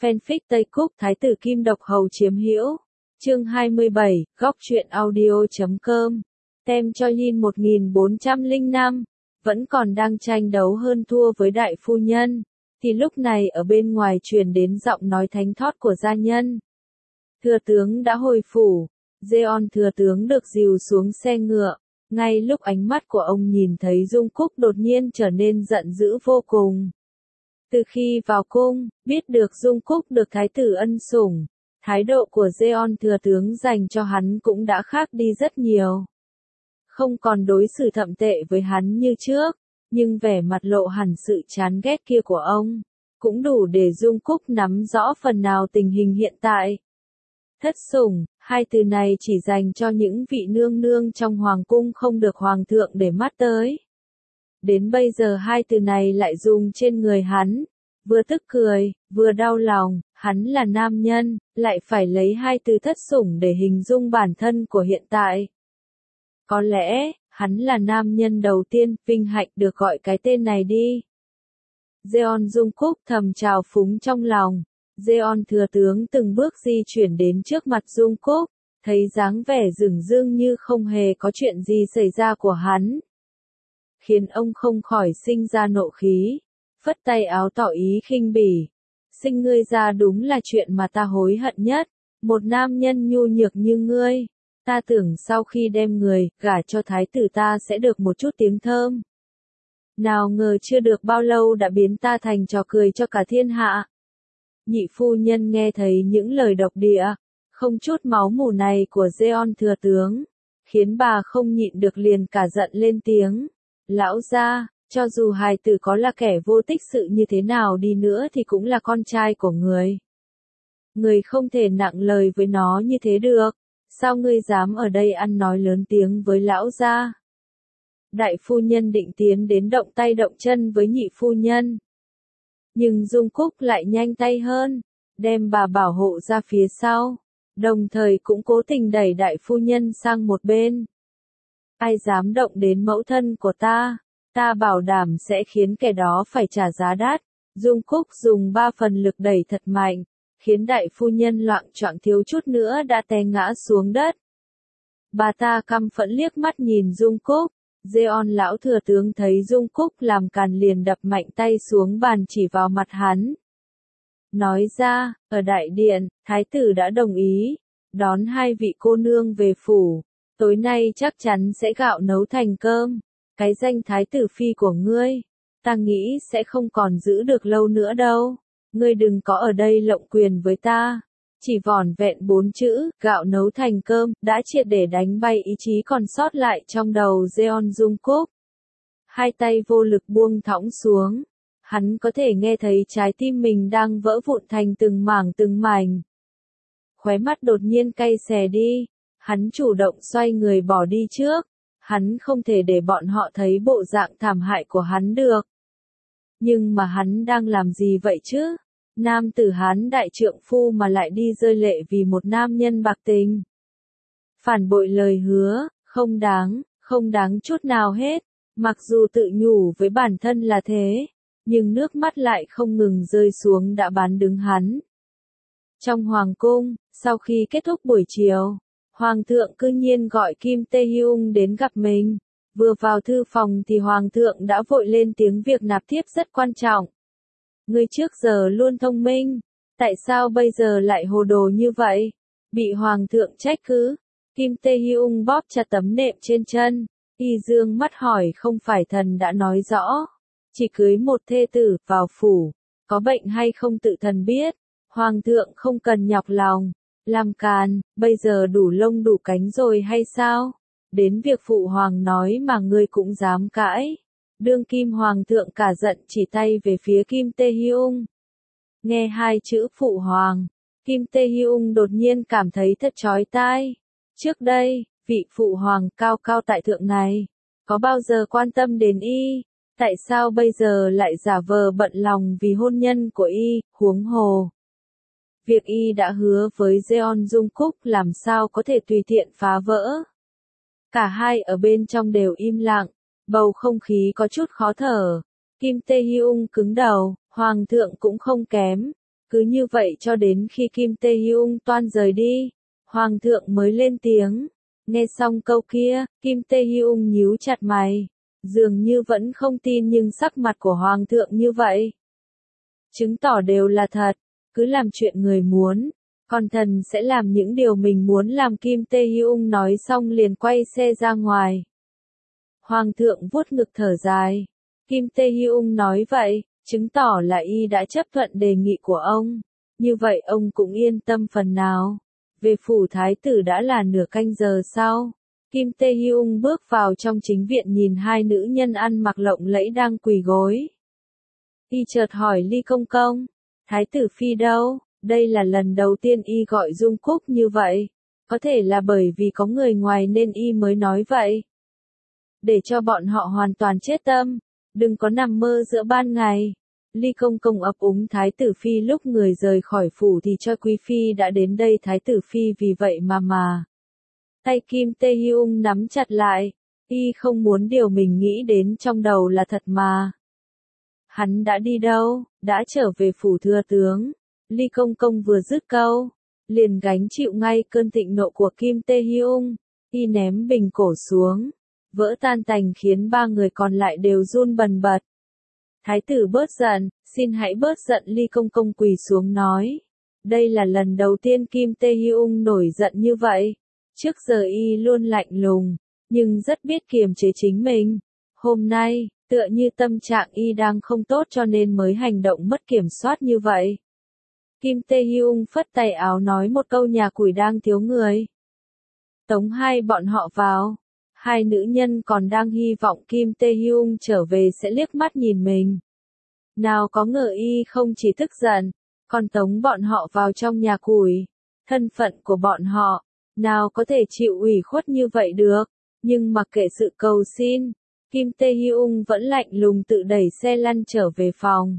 Fanfic Tây Cúc Thái tử Kim Độc Hầu chiếm hữu. Chương 27, góc truyện audio.com. Tem cho Yin 1405, vẫn còn đang tranh đấu hơn thua với đại phu nhân, thì lúc này ở bên ngoài truyền đến giọng nói thánh thót của gia nhân. Thừa tướng đã hồi phủ, Jeon thừa tướng được dìu xuống xe ngựa, ngay lúc ánh mắt của ông nhìn thấy Dung Cúc đột nhiên trở nên giận dữ vô cùng. Từ khi vào cung, biết được Dung Cúc được thái tử ân sủng, thái độ của Jeon thừa tướng dành cho hắn cũng đã khác đi rất nhiều. Không còn đối xử thậm tệ với hắn như trước, nhưng vẻ mặt lộ hẳn sự chán ghét kia của ông, cũng đủ để Dung Cúc nắm rõ phần nào tình hình hiện tại. Thất sủng, hai từ này chỉ dành cho những vị nương nương trong hoàng cung không được hoàng thượng để mắt tới. Đến bây giờ hai từ này lại dùng trên người hắn, vừa tức cười, vừa đau lòng, hắn là nam nhân, lại phải lấy hai từ thất sủng để hình dung bản thân của hiện tại. Có lẽ, hắn là nam nhân đầu tiên, vinh hạnh được gọi cái tên này đi. Jeon Dung Cúc thầm trào phúng trong lòng. Jeon thừa tướng từng bước di chuyển đến trước mặt Dung Cúc, thấy dáng vẻ dửng dưng như không hề có chuyện gì xảy ra của hắn, khiến ông không khỏi sinh ra nộ khí, phất tay áo tỏ ý khinh bỉ. Sinh ngươi ra đúng là chuyện mà ta hối hận nhất, một nam nhân nhu nhược như ngươi, ta tưởng sau khi đem người gả cho thái tử ta sẽ được một chút tiếng thơm. Nào ngờ chưa được bao lâu đã biến ta thành trò cười cho cả thiên hạ. Nhị phu nhân nghe thấy những lời độc địa, không chút máu mủ này của Jeon thừa tướng, khiến bà không nhịn được liền cả giận lên tiếng. Lão gia, cho dù hài tử có là kẻ vô tích sự như thế nào đi nữa thì cũng là con trai của người. Người không thể nặng lời với nó như thế được, sao ngươi dám ở đây ăn nói lớn tiếng với lão gia? Đại phu nhân định tiến đến động tay động chân với nhị phu nhân. Nhưng Dung Cúc lại nhanh tay hơn, đem bà bảo hộ ra phía sau, đồng thời cũng cố tình đẩy đại phu nhân sang một bên. Ai dám động đến mẫu thân của ta, ta bảo đảm sẽ khiến kẻ đó phải trả giá đắt. Dung Cúc dùng 3 phần lực đẩy thật mạnh, khiến đại phu nhân loạng choạng thiếu chút nữa đã té ngã xuống đất. Bà ta căm phẫn liếc mắt nhìn Dung Cúc. Jeon lão thừa tướng thấy Dung Cúc làm càn liền đập mạnh tay xuống bàn chỉ vào mặt hắn. Nói ra, ở đại điện, thái tử đã đồng ý, đón hai vị cô nương về phủ, tối nay chắc chắn sẽ gạo nấu thành cơm. Cái danh thái tử phi của ngươi, ta nghĩ sẽ không còn giữ được lâu nữa đâu, ngươi đừng có ở đây lộng quyền với ta. Chỉ vỏn vẹn 4 chữ, gạo nấu thành cơm, đã triệt để đánh bay ý chí còn sót lại trong đầu Jeon Dung Cúc. Hai tay vô lực buông thõng xuống, hắn có thể nghe thấy trái tim mình đang vỡ vụn thành từng mảng từng mảnh. Khóe mắt đột nhiên cay xè đi, hắn chủ động xoay người bỏ đi trước, hắn không thể để bọn họ thấy bộ dạng thảm hại của hắn được. Nhưng mà hắn đang làm gì vậy chứ? Nam tử Hán đại trượng phu mà lại đi rơi lệ vì một nam nhân bạc tình. Phản bội lời hứa, không đáng chút nào hết, mặc dù tự nhủ với bản thân là thế, nhưng nước mắt lại không ngừng rơi xuống đã bán đứng hắn. Trong hoàng cung, sau khi kết thúc buổi chiều, hoàng thượng cư nhiên gọi Kim Tae-hyung đến gặp mình. Vừa vào thư phòng thì hoàng thượng đã vội lên tiếng việc nạp thiếp rất quan trọng. Ngươi trước giờ luôn thông minh, tại sao bây giờ lại hồ đồ như vậy? Bị hoàng thượng trách cứ, Kim Tae-hyung bóp chặt tấm nệm trên chân, y dương mắt hỏi không phải thần đã nói rõ, chỉ cưới một thê tử vào phủ, có bệnh hay không tự thần biết, hoàng thượng không cần nhọc lòng, làm càn, bây giờ đủ lông đủ cánh rồi hay sao? Đến việc phụ hoàng nói mà ngươi cũng dám cãi. Đương kim hoàng thượng cả giận chỉ tay về phía Kim Tae-hyung. Nghe hai chữ phụ hoàng, Kim Tae-hyung đột nhiên cảm thấy thật chói tai. Trước đây, vị phụ hoàng cao cao tại thượng này, có bao giờ quan tâm đến y? Tại sao bây giờ lại giả vờ bận lòng vì hôn nhân của y, huống hồ? Việc y đã hứa với Jeon Dung Cúc làm sao có thể tùy tiện phá vỡ? Cả hai ở bên trong đều im lặng. Bầu không khí có chút khó thở. Kim Tae-hyung cứng đầu, hoàng thượng cũng không kém, Cứ như vậy cho đến khi Kim Tae Hyung toan rời đi, Hoàng thượng mới lên tiếng. Nghe xong câu kia, Kim Tae Hyung nhíu chặt mày, dường như vẫn không tin nhưng sắc mặt của Hoàng thượng như vậy, chứng tỏ đều là thật, cứ làm chuyện người muốn, còn thần sẽ làm những điều mình muốn làm. Kim Tae Hyung nói xong liền quay xe ra ngoài. Hoàng thượng vuốt ngực thở dài. Kim Tae Hyung nói vậy, chứng tỏ là y đã chấp thuận đề nghị của ông. Như vậy ông cũng yên tâm phần nào. Về phủ thái tử đã là nửa canh giờ sau. Kim Tae Hyung bước vào trong chính viện nhìn hai nữ nhân ăn mặc lộng lẫy đang quỳ gối. Y chợt hỏi Ly Công Công, thái tử phi đâu? Đây là lần đầu tiên y gọi Dung Cúc như vậy. Có thể là bởi vì có người ngoài nên y mới nói vậy. Để cho bọn họ hoàn toàn chết tâm, đừng có nằm mơ giữa ban ngày. Ly Công Công ấp úng thái tử phi lúc người rời khỏi phủ thì cho quý phi đã đến đây. Thái tử phi vì vậy mà. Tay Kim Tae Hyung nắm chặt lại, y không muốn điều mình nghĩ đến trong đầu là thật mà. Hắn đã đi đâu? Đã trở về phủ thừa tướng. Ly Công Công vừa dứt câu, liền gánh chịu ngay cơn thịnh nộ của Kim Tae Hyung. Y ném bình cổ xuống, vỡ tan tành khiến ba người còn lại đều run bần bật. Thái tử bớt giận, xin hãy bớt giận. Ly Công Công quỳ xuống nói. Đây là lần đầu tiên Kim Tae Hyung nổi giận như vậy. Trước giờ y luôn lạnh lùng, nhưng rất biết kiềm chế chính mình. Hôm nay, tựa như tâm trạng y đang không tốt cho nên mới hành động mất kiểm soát như vậy. Kim Tae Hyung phất tay áo nói một câu nhà củi đang thiếu người. Tống hai bọn họ vào. Hai nữ nhân còn đang hy vọng Kim Tae Hyung trở về sẽ liếc mắt nhìn mình. Nào có ngờ y không chỉ tức giận, còn tống bọn họ vào trong nhà củi. Thân phận của bọn họ, nào có thể chịu ủy khuất như vậy được. Nhưng mặc kệ sự cầu xin, Kim Tae Hyung vẫn lạnh lùng tự đẩy xe lăn trở về phòng.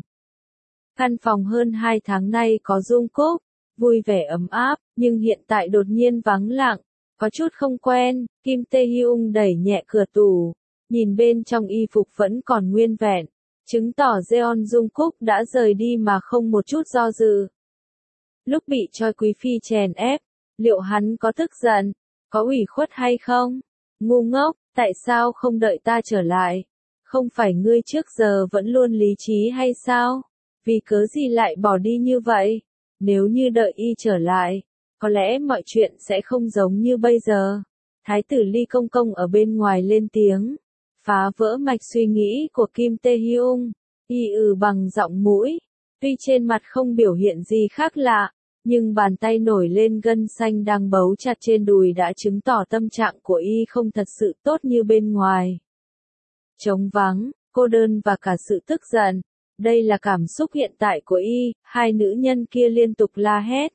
Căn phòng hơn 2 tháng nay có Dung Cúc, vui vẻ ấm áp, nhưng hiện tại đột nhiên vắng lặng, có chút không quen. Kim Tae Hyung đẩy nhẹ cửa tủ, nhìn bên trong y phục vẫn còn nguyên vẹn, chứng tỏ Jeon Dung Cúc đã rời đi mà không một chút do dự. Lúc bị Choi Quý Phi chèn ép, liệu hắn có tức giận, có ủy khuất hay không? Ngu ngốc, tại sao không đợi ta trở lại? Không phải ngươi trước giờ vẫn luôn lý trí hay sao? Vì cớ gì lại bỏ đi như vậy? Nếu như đợi y trở lại, có lẽ mọi chuyện sẽ không giống như bây giờ. Thái tử Ly Công Công ở bên ngoài lên tiếng, phá vỡ mạch suy nghĩ của Kim Tae Hyung. Y bằng giọng mũi, tuy trên mặt không biểu hiện gì khác lạ, nhưng bàn tay nổi lên gân xanh đang bấu chặt trên đùi đã chứng tỏ tâm trạng của y không thật sự tốt như bên ngoài. Trống vắng, cô đơn và cả sự tức giận, đây là cảm xúc hiện tại của y. Hai nữ nhân kia liên tục la hét,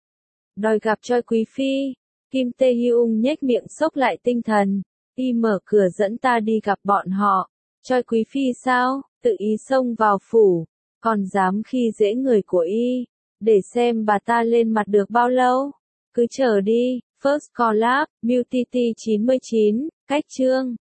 đòi gặp Choi Quý Phi. Kim Tae Hyung nhếch miệng xốc lại tinh thần, y mở cửa dẫn ta đi gặp bọn họ. Choi Quý Phi sao? Tự ý xông vào phủ, còn dám khi dễ người của y. Để xem bà ta lên mặt được bao lâu. Cứ chờ đi. First Collab, Beauty 99, cách chương.